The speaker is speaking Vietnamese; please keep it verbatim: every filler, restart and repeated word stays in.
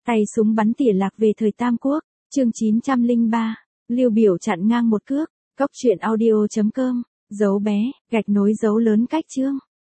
Tay súng bắn tỉa lạc về thời Tam Quốc, chương chín trăm lẻ ba, Lưu Biểu chặn ngang một cước, Cốc truyện audio chấm com, dấu bé, gạch nối dấu lớn cách chương.